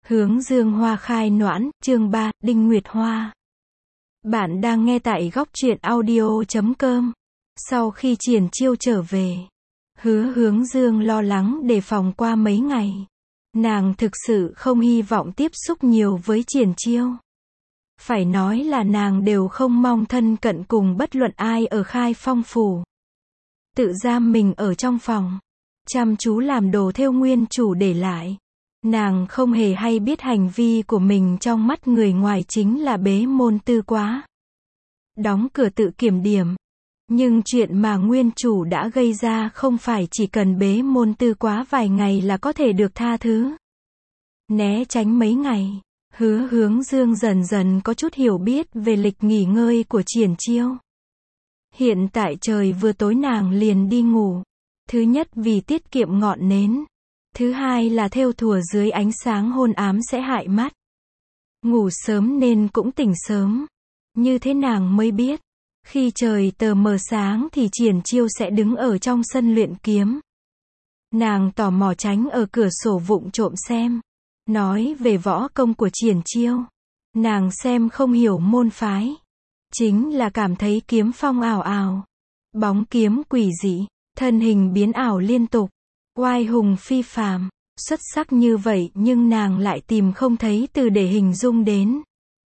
Hướng dương hoa khai noãn, chương 3, Đinh Nguyệt Hoa. Bạn đang nghe tại góc truyện audio.com. Sau khi Triển Chiêu trở về, Hướng dương lo lắng đề phòng qua mấy ngày. Nàng thực sự không hy vọng tiếp xúc nhiều với Triển Chiêu. Phải nói là nàng đều không mong thân cận cùng bất luận ai ở Khai Phong phủ. Tự giam mình ở trong phòng, chăm chú làm đồ thêu nguyên chủ để lại. Nàng không hề hay biết hành vi của mình trong mắt người ngoài chính là bế môn tư quá. Đóng cửa tự kiểm điểm. Nhưng chuyện mà nguyên chủ đã gây ra không phải chỉ cần bế môn tư quá vài ngày là có thể được tha thứ. Né tránh mấy ngày, Hướng dương dần dần có chút hiểu biết về lịch nghỉ ngơi của Triển Chiêu. Hiện tại trời vừa tối nàng liền đi ngủ. Thứ nhất vì tiết kiệm ngọn nến. Thứ hai là thêu thùa dưới ánh sáng hôn ám sẽ hại mắt. Ngủ sớm nên cũng tỉnh sớm. Như thế nàng mới biết. Khi trời tờ mờ sáng thì Triển Chiêu sẽ đứng ở trong sân luyện kiếm. Nàng tò mò tránh ở cửa sổ vụng trộm xem. Nói về võ công của Triển Chiêu. Nàng xem không hiểu môn phái. Chính là cảm thấy kiếm phong ảo ảo. Bóng kiếm quỷ dị. Thân hình biến ảo liên tục. Oai hùng phi phàm, xuất sắc như vậy nhưng nàng lại tìm không thấy từ để hình dung đến.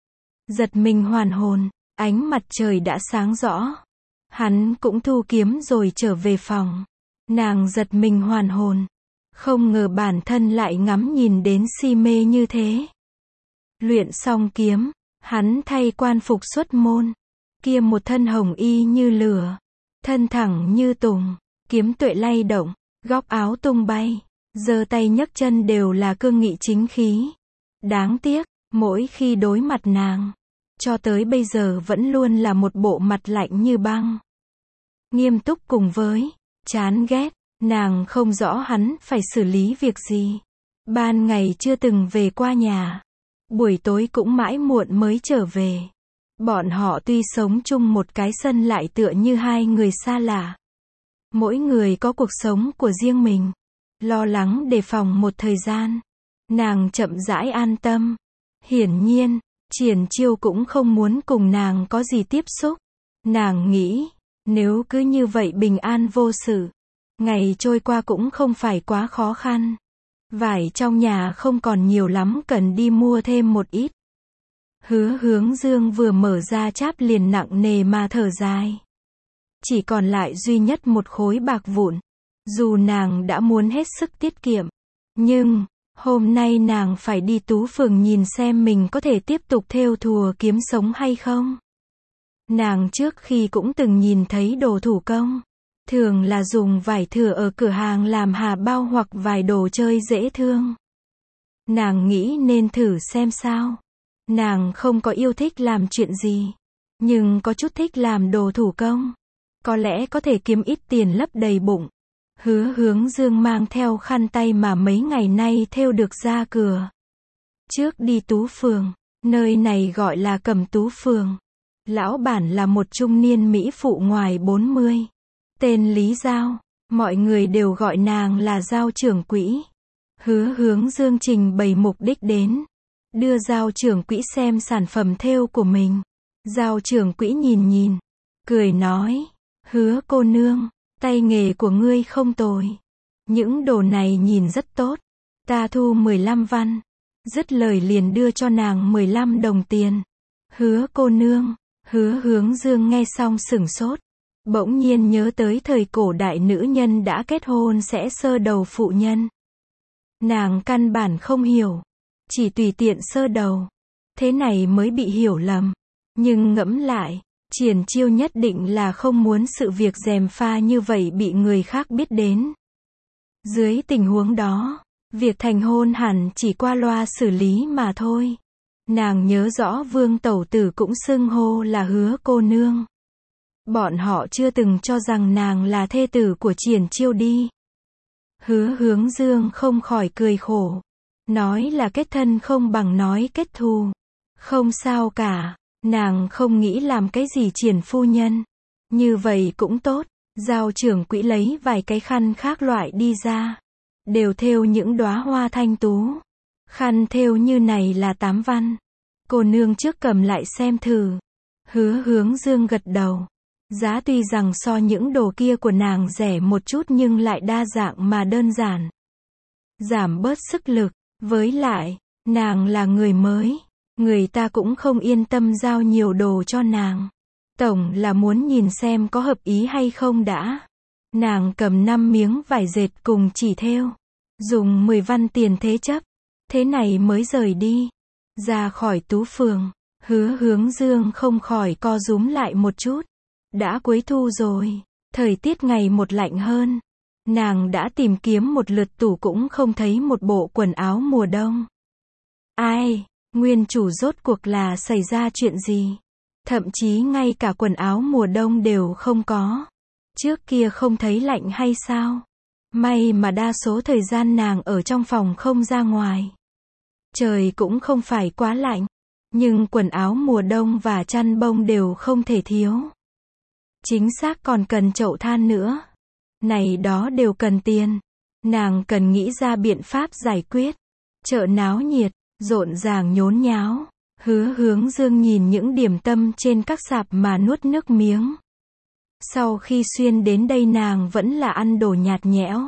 Giật mình hoàn hồn, ánh mặt trời đã sáng rõ. Hắn cũng thu kiếm rồi trở về phòng. Nàng giật mình hoàn hồn. Không ngờ bản thân lại ngắm nhìn đến si mê như thế. Luyện xong kiếm, hắn thay quan phục xuất môn. Kia một thân hồng y như lửa. Thân thẳng như tùng, kiếm tuệ lay động. Góc áo tung bay, giơ tay nhấc chân đều là cương nghị chính khí. Đáng tiếc, mỗi khi đối mặt nàng, cho tới bây giờ vẫn luôn là một bộ mặt lạnh như băng. Nghiêm túc cùng với chán ghét, nàng không rõ hắn phải xử lý việc gì. Ban ngày chưa từng về qua nhà, buổi tối cũng mãi muộn mới trở về. Bọn họ tuy sống chung một cái sân lại tựa như hai người xa lạ. Mỗi người có cuộc sống của riêng mình. Lo lắng đề phòng một thời gian. Nàng chậm rãi an tâm. Hiển nhiên, Triển Chiêu cũng không muốn cùng nàng có gì tiếp xúc. Nàng nghĩ, nếu cứ như vậy bình an vô sự, ngày trôi qua cũng không phải quá khó khăn. Vải trong nhà không còn nhiều lắm cần đi mua thêm một ít. Hướng dương vừa mở ra cháp liền nặng nề mà thở dài. Chỉ còn lại duy nhất một khối bạc vụn. Dù nàng đã muốn hết sức tiết kiệm. Nhưng, hôm nay nàng phải đi Tú Phường nhìn xem mình có thể tiếp tục thêu thùa kiếm sống hay không. Nàng trước khi cũng từng nhìn thấy đồ thủ công. Thường là dùng vải thừa ở cửa hàng làm hà bao hoặc vài đồ chơi dễ thương. Nàng nghĩ nên thử xem sao. Nàng không có yêu thích làm chuyện gì. Nhưng có chút thích làm đồ thủ công. Có lẽ có thể kiếm ít tiền lấp đầy bụng. Hướng dương mang theo khăn tay mà mấy ngày nay thêu được ra cửa. Trước đi Tú Phường, nơi này gọi là Cẩm Tú Phường. Lão bản là một trung niên mỹ phụ ngoài 40. Tên Lý Giao, mọi người đều gọi nàng là Giao trưởng quỹ. Hướng dương trình bày mục đích đến. Đưa Giao trưởng quỹ xem sản phẩm thêu của mình. Giao trưởng quỹ nhìn, cười nói. Hứa cô nương, tay nghề của ngươi không tồi. Những đồ này nhìn rất tốt. Ta thu 15 văn. Dứt lời liền đưa cho nàng 15 đồng tiền. Hứa cô nương, Hướng dương nghe xong sửng sốt. Bỗng nhiên nhớ tới thời cổ đại nữ nhân đã kết hôn sẽ sơ đầu phụ nhân. Nàng căn bản không hiểu. Chỉ tùy tiện sơ đầu. Thế này mới bị hiểu lầm. Nhưng ngẫm lại. Triển Chiêu nhất định là không muốn sự việc gièm pha như vậy bị người khác biết đến. Dưới tình huống đó, việc thành hôn hẳn chỉ qua loa xử lý mà thôi. Nàng nhớ rõ Vương tẩu tử cũng xưng hô là Hứa cô nương. Bọn họ chưa từng cho rằng nàng là thê tử của Triển Chiêu đi. Hướng dương không khỏi cười khổ. Nói là kết thân không bằng nói kết thù. Không sao cả. Nàng không nghĩ làm cái gì Triển phu nhân. Như vậy cũng tốt. Giao trưởng quỹ lấy vài cái khăn khác loại đi ra. Đều thêu những đóa hoa thanh tú. Khăn thêu như này là 8 văn. Cô nương trước cầm lại xem thử. Hứa Hướng Dương gật đầu. Giá tuy rằng so những đồ kia của nàng rẻ một chút nhưng lại đa dạng mà đơn giản. Giảm bớt sức lực. Với lại, nàng là người mới. Người ta cũng không yên tâm giao nhiều đồ cho nàng. Tổng là muốn nhìn xem có hợp ý hay không đã. Nàng cầm 5 miếng vải dệt cùng chỉ thêu. Dùng 10 văn tiền thế chấp. Thế này mới rời đi. Ra khỏi Tú Phường. Hứa Hướng Dương không khỏi co rúm lại một chút. Đã cuối thu rồi. Thời tiết ngày một lạnh hơn. Nàng đã tìm kiếm một lượt tủ cũng không thấy một bộ quần áo mùa đông. Ai, nguyên chủ rốt cuộc là xảy ra chuyện gì? Thậm chí ngay cả quần áo mùa đông đều không có. Trước kia không thấy lạnh hay sao? May mà đa số thời gian nàng ở trong phòng không ra ngoài. Trời cũng không phải quá lạnh. Nhưng quần áo mùa đông và chăn bông đều không thể thiếu. Chính xác còn cần chậu than nữa. Này đó đều cần tiền. Nàng cần nghĩ ra biện pháp giải quyết. Chợ náo nhiệt, rộn ràng nhốn nháo. Hứa Hướng Dương nhìn những điểm tâm trên các sạp mà nuốt nước miếng. Sau khi xuyên đến đây nàng vẫn là ăn đồ nhạt nhẽo.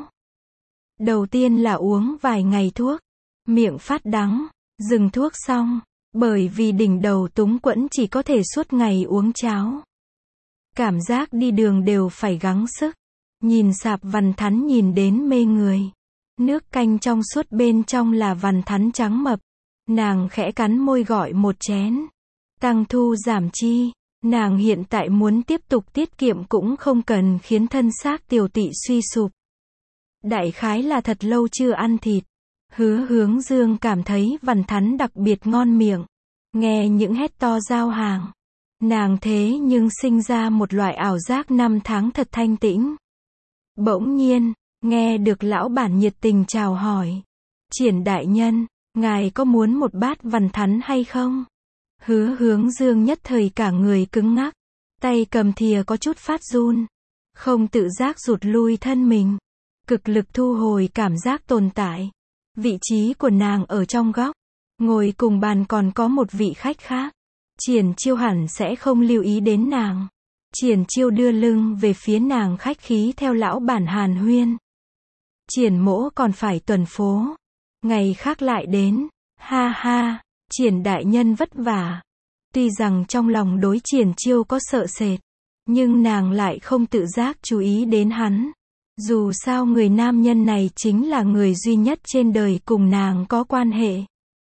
Đầu tiên là uống vài ngày thuốc. Miệng phát đắng. Dừng thuốc xong. Bởi vì đỉnh đầu túng quẫn chỉ có thể suốt ngày uống cháo. Cảm giác đi đường đều phải gắng sức. Nhìn sạp vằn thắn nhìn đến mê người. Nước canh trong suốt bên trong là vằn thắn trắng mập. Nàng khẽ cắn môi gọi một chén. Tăng thu giảm chi. Nàng hiện tại muốn tiếp tục tiết kiệm cũng không cần khiến thân xác tiểu tỵ suy sụp. Đại khái là thật lâu chưa ăn thịt. Hứa Hướng Dương cảm thấy vằn thắn đặc biệt ngon miệng. Nghe những hét to giao hàng. Nàng thế nhưng sinh ra một loại ảo giác 5 tháng thật thanh tĩnh. Bỗng nhiên, nghe được lão bản nhiệt tình chào hỏi. Triển đại nhân, ngài có muốn một bát vằn thắn hay không? Hứa Hướng Dương nhất thời cả người cứng ngắc. Tay cầm thìa có chút phát run. Không tự giác rụt lui thân mình. Cực lực thu hồi cảm giác tồn tại. Vị trí của nàng ở trong góc. Ngồi cùng bàn còn có một vị khách khác. Triển Chiêu hẳn sẽ không lưu ý đến nàng. Triển Chiêu đưa lưng về phía nàng khách khí theo lão bản hàn huyên. Triển mỗ còn phải tuần phố. Ngày khác lại đến. Ha ha, Triển đại nhân vất vả. Tuy rằng trong lòng đối Triển Chiêu có sợ sệt. Nhưng nàng lại không tự giác chú ý đến hắn. Dù sao người nam nhân này chính là người duy nhất trên đời cùng nàng có quan hệ.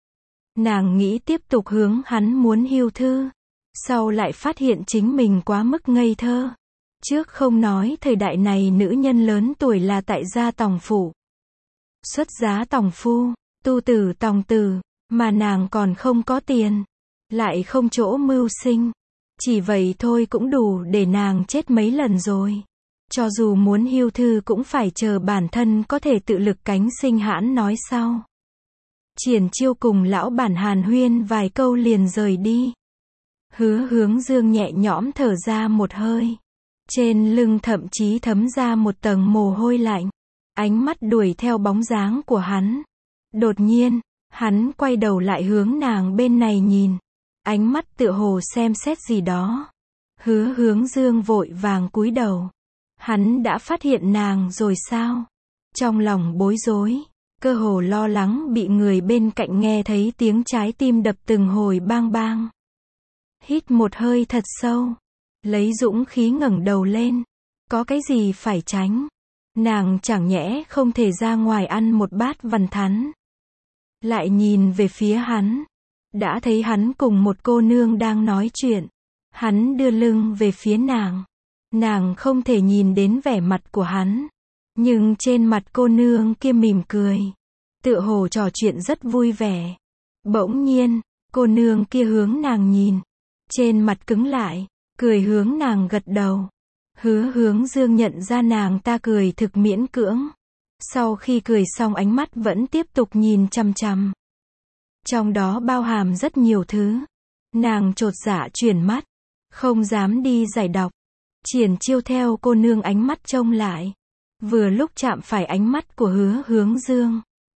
Nàng nghĩ tiếp tục hướng hắn muốn hưu thư. Sau lại phát hiện chính mình quá mức ngây thơ. Trước không nói thời đại này nữ nhân lớn tuổi là tại gia tòng phủ. Xuất giá tòng phu, tu tử tòng tử, mà nàng còn không có tiền. Lại không chỗ mưu sinh. Chỉ vậy thôi cũng đủ để nàng chết mấy lần rồi. Cho dù muốn hưu thư cũng phải chờ bản thân có thể tự lực cánh sinh hãn nói sau. Triển Chiêu cùng lão bản hàn huyên vài câu liền rời đi. Hứa Hướng Dương nhẹ nhõm thở ra một hơi. Trên lưng thậm chí thấm ra một tầng mồ hôi lạnh. Ánh mắt đuổi theo bóng dáng của hắn. Đột nhiên, hắn quay đầu lại hướng nàng bên này nhìn. Ánh mắt tựa hồ xem xét gì đó. Hứa Hướng Dương vội vàng cúi đầu. Hắn đã phát hiện nàng rồi sao? Trong lòng bối rối, cơ hồ lo lắng bị người bên cạnh nghe thấy tiếng trái tim đập từng hồi bang bang. Hít một hơi thật sâu, lấy dũng khí ngẩng đầu lên. Có cái gì phải tránh? Nàng chẳng nhẽ không thể ra ngoài ăn một bát vằn thắn. Lại nhìn về phía hắn, đã thấy hắn cùng một cô nương đang nói chuyện. Hắn đưa lưng về phía nàng. Nàng không thể nhìn đến vẻ mặt của hắn. Nhưng trên mặt cô nương kia mỉm cười. Tựa hồ trò chuyện rất vui vẻ. Bỗng nhiên, cô nương kia hướng nàng nhìn. Trên mặt cứng lại, cười hướng nàng gật đầu. Hứa Hướng Dương nhận ra nàng ta cười thực miễn cưỡng. Sau khi cười xong ánh mắt vẫn tiếp tục nhìn chằm chằm. Trong đó bao hàm rất nhiều thứ. Nàng chột dạ chuyển mắt. Không dám đi giải đọc. Triển Chiêu theo cô nương ánh mắt trông lại. Vừa lúc chạm phải ánh mắt của Hứa Hướng Dương.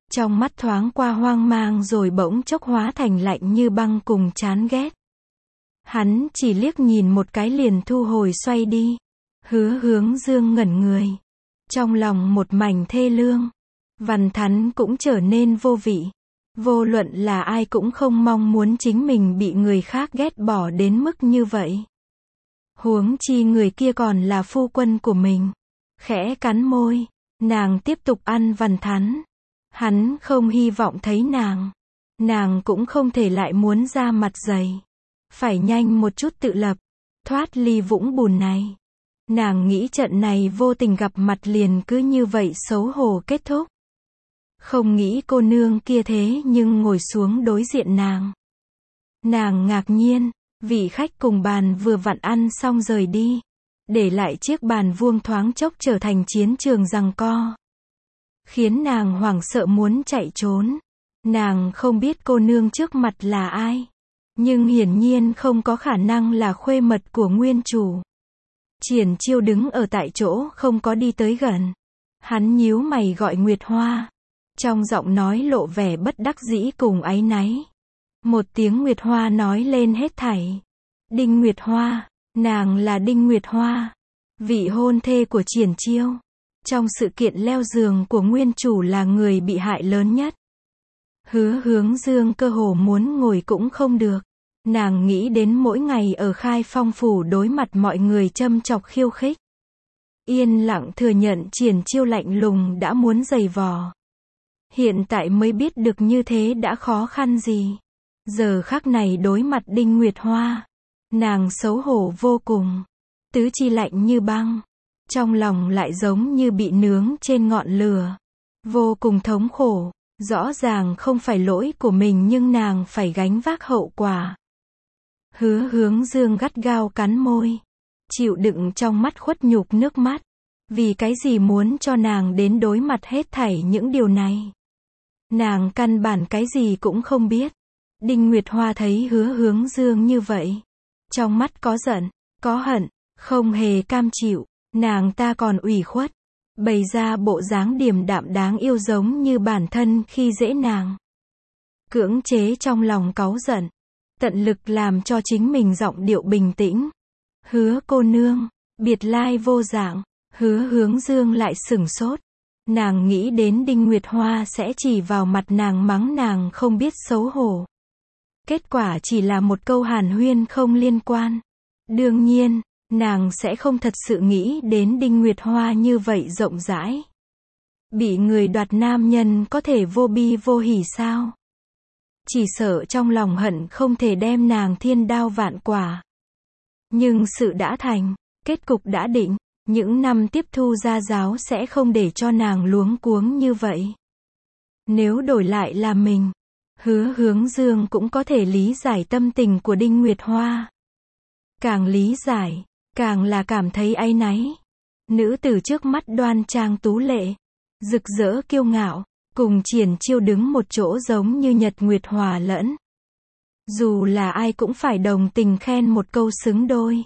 Trong mắt thoáng qua hoang mang rồi bỗng chốc hóa thành lạnh như băng cùng chán ghét. Hắn chỉ liếc nhìn một cái liền thu hồi xoay đi. Hứa Hướng Dương ngẩn người. Trong lòng một mảnh thê lương. Văn Thắn cũng trở nên vô vị. Vô luận là ai cũng không mong muốn chính mình bị người khác ghét bỏ đến mức như vậy. Huống chi người kia còn là phu quân của mình. Khẽ cắn môi, nàng tiếp tục ăn Văn Thắn. Hắn không hy vọng thấy nàng. Nàng cũng không thể lại muốn ra mặt dày. Phải nhanh một chút tự lập, thoát ly vũng bùn này. Nàng nghĩ trận này vô tình gặp mặt liền cứ như vậy xấu hổ kết thúc. Không nghĩ cô nương kia thế nhưng ngồi xuống đối diện nàng. Nàng ngạc nhiên, vị khách cùng bàn vừa vặn ăn xong rời đi. Để lại chiếc bàn vuông thoáng chốc trở thành chiến trường giằng co. Khiến nàng hoảng sợ muốn chạy trốn. Nàng không biết cô nương trước mặt là ai. Nhưng hiển nhiên không có khả năng là khuê mật của nguyên chủ. Triển Chiêu đứng ở tại chỗ không có đi tới gần. Hắn nhíu mày gọi Nguyệt Hoa. Trong giọng nói lộ vẻ bất đắc dĩ cùng áy náy. Một tiếng Nguyệt Hoa nói lên hết thảy. Đinh Nguyệt Hoa, nàng là Đinh Nguyệt Hoa, vị hôn thê của Triển Chiêu. Trong sự kiện leo giường của nguyên chủ là người bị hại lớn nhất. Hứa Hướng Dương cơ hồ muốn ngồi cũng không được. Nàng nghĩ đến mỗi ngày ở Khai Phong phủ đối mặt mọi người châm chọc khiêu khích. Yên lặng thừa nhận Triển Chiêu lạnh lùng đã muốn giày vò. Hiện tại mới biết được như thế đã khó khăn gì. Giờ khắc này đối mặt Đinh Nguyệt Hoa. Nàng xấu hổ vô cùng. Tứ chi lạnh như băng. Trong lòng lại giống như bị nướng trên ngọn lửa. Vô cùng thống khổ. Rõ ràng không phải lỗi của mình nhưng nàng phải gánh vác hậu quả. Hứa Hướng Dương gắt gao cắn môi. Chịu đựng trong mắt khuất nhục nước mắt. Vì cái gì muốn cho nàng đến đối mặt hết thảy những điều này. Nàng căn bản cái gì cũng không biết. Đinh Nguyệt Hoa thấy Hứa Hướng Dương như vậy. Trong mắt có giận, có hận, không hề cam chịu. Nàng ta còn ủy khuất. Bày ra bộ dáng điềm đạm đáng yêu giống như bản thân khi dễ nàng. Cưỡng chế trong lòng cáu giận. Tận lực làm cho chính mình giọng điệu bình tĩnh. Hứa cô nương, biệt lai vô dạng. Hứa Hướng Dương lại sửng sốt. Nàng nghĩ đến Đinh Nguyệt Hoa sẽ chỉ vào mặt nàng mắng nàng không biết xấu hổ. Kết quả chỉ là một câu hàn huyên không liên quan. Đương nhiên, nàng sẽ không thật sự nghĩ đến Đinh Nguyệt Hoa như vậy rộng rãi. Bị người đoạt nam nhân có thể vô bi vô hỉ sao? Chỉ sợ trong lòng hận không thể đem nàng thiên đao vạn quả. Nhưng sự đã thành, kết cục đã định. Những năm tiếp thu gia giáo sẽ không để cho nàng luống cuống như vậy. Nếu đổi lại là mình, Hứa Hướng Dương cũng có thể lý giải tâm tình của Đinh Nguyệt Hoa. Càng lý giải, càng là cảm thấy áy náy. Nữ tử trước mắt đoan trang tú lệ, rực rỡ kiêu ngạo, cùng Triển Chiêu đứng một chỗ giống như nhật nguyệt hòa lẫn. Dù là ai cũng phải đồng tình khen một câu xứng đôi.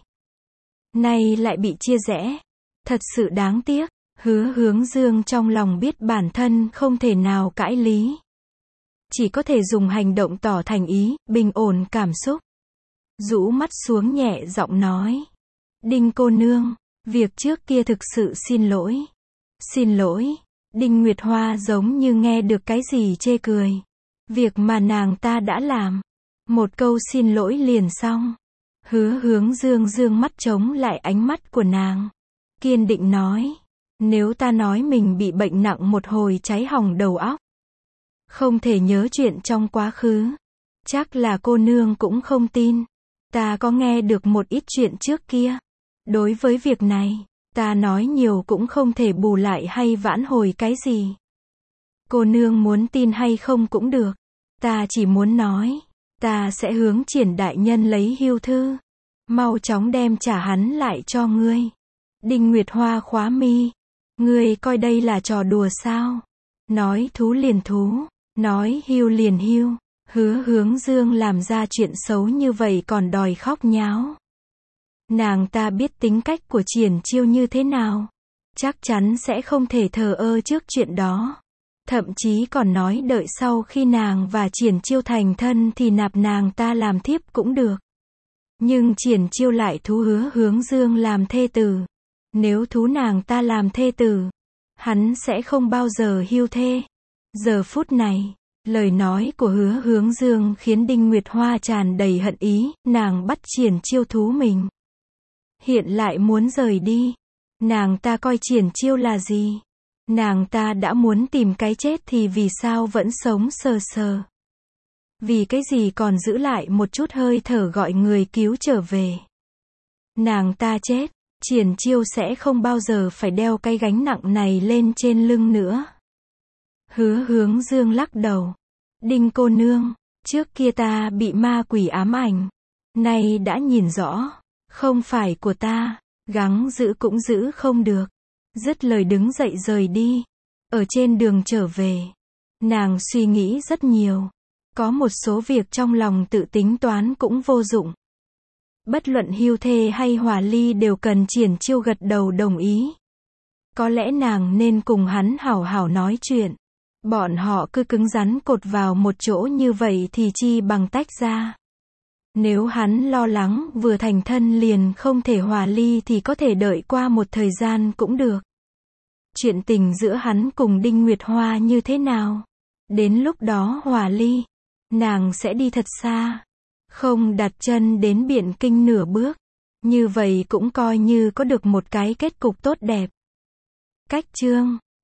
Nay lại bị chia rẽ. Thật sự đáng tiếc. Hứa Hướng Dương trong lòng biết bản thân không thể nào cãi lý. Chỉ có thể dùng hành động tỏ thành ý, bình ổn cảm xúc. Rũ mắt xuống nhẹ giọng nói. Đinh cô nương, việc trước kia thực sự xin lỗi. Xin lỗi. Đinh Nguyệt Hoa giống như nghe được cái gì chê cười. Việc mà nàng ta đã làm. Một câu xin lỗi liền xong. Hứa Hướng Dương dương mắt chống lại ánh mắt của nàng. Kiên định nói. Nếu ta nói mình bị bệnh nặng một hồi cháy hỏng đầu óc. Không thể nhớ chuyện trong quá khứ. Chắc là cô nương cũng không tin. Ta có nghe được một ít chuyện trước kia. Đối với việc này, ta nói nhiều cũng không thể bù lại hay vãn hồi cái gì. Cô nương muốn tin hay không cũng được. Ta chỉ muốn nói. Ta sẽ hướng Triển đại nhân lấy hưu thư. Mau chóng đem trả hắn lại cho ngươi. Đinh Nguyệt Hoa khóa mi. Ngươi coi đây là trò đùa sao? Nói thú liền thú. Nói hưu liền hưu. Hứa Hướng Dương làm ra chuyện xấu như vậy còn đòi khóc nháo. Nàng ta biết tính cách của Triển Chiêu như thế nào. Chắc chắn sẽ không thể thờ ơ trước chuyện đó. Thậm chí còn nói đợi sau khi nàng và Triển Chiêu thành thân thì nạp nàng ta làm thiếp cũng được. Nhưng Triển Chiêu lại thú hứa Hướng Dương làm thê tử. Nếu thú nàng ta làm thê tử, hắn sẽ không bao giờ hưu thê. Giờ phút này, lời nói của hứa Hướng Dương khiến Đinh Nguyệt Hoa tràn đầy hận ý, nàng bắt Triển Chiêu thú mình. Hiện lại muốn rời đi. Nàng ta coi Triển Chiêu là gì? Nàng ta đã muốn tìm cái chết thì vì sao vẫn sống sờ sờ? Vì cái gì còn giữ lại một chút hơi thở gọi người cứu trở về? Nàng ta chết, Triển Chiêu sẽ không bao giờ phải đeo cái gánh nặng này lên trên lưng nữa. Hứa Hướng Dương lắc đầu. Đinh cô nương, trước kia ta bị ma quỷ ám ảnh. Nay đã nhìn rõ, không phải của ta, gắng giữ cũng giữ không được. Dứt lời đứng dậy rời đi. Ở trên đường trở về, nàng suy nghĩ rất nhiều. Có một số việc trong lòng tự tính toán cũng vô dụng. Bất luận hưu thê hay hòa ly đều cần Triển Chiêu gật đầu đồng ý. Có lẽ nàng nên cùng hắn hảo hảo nói chuyện. Bọn họ cứ cứng rắn cột vào một chỗ như vậy thì chi bằng tách ra. Nếu hắn lo lắng vừa thành thân liền không thể hòa ly thì có thể đợi qua một thời gian cũng được. Chuyện tình giữa hắn cùng Đinh Nguyệt Hoa như thế nào? Đến lúc đó hòa ly, nàng sẽ đi thật xa. Không đặt chân đến Biện Kinh nửa bước. Như vậy cũng coi như có được một cái kết cục tốt đẹp. Cách chương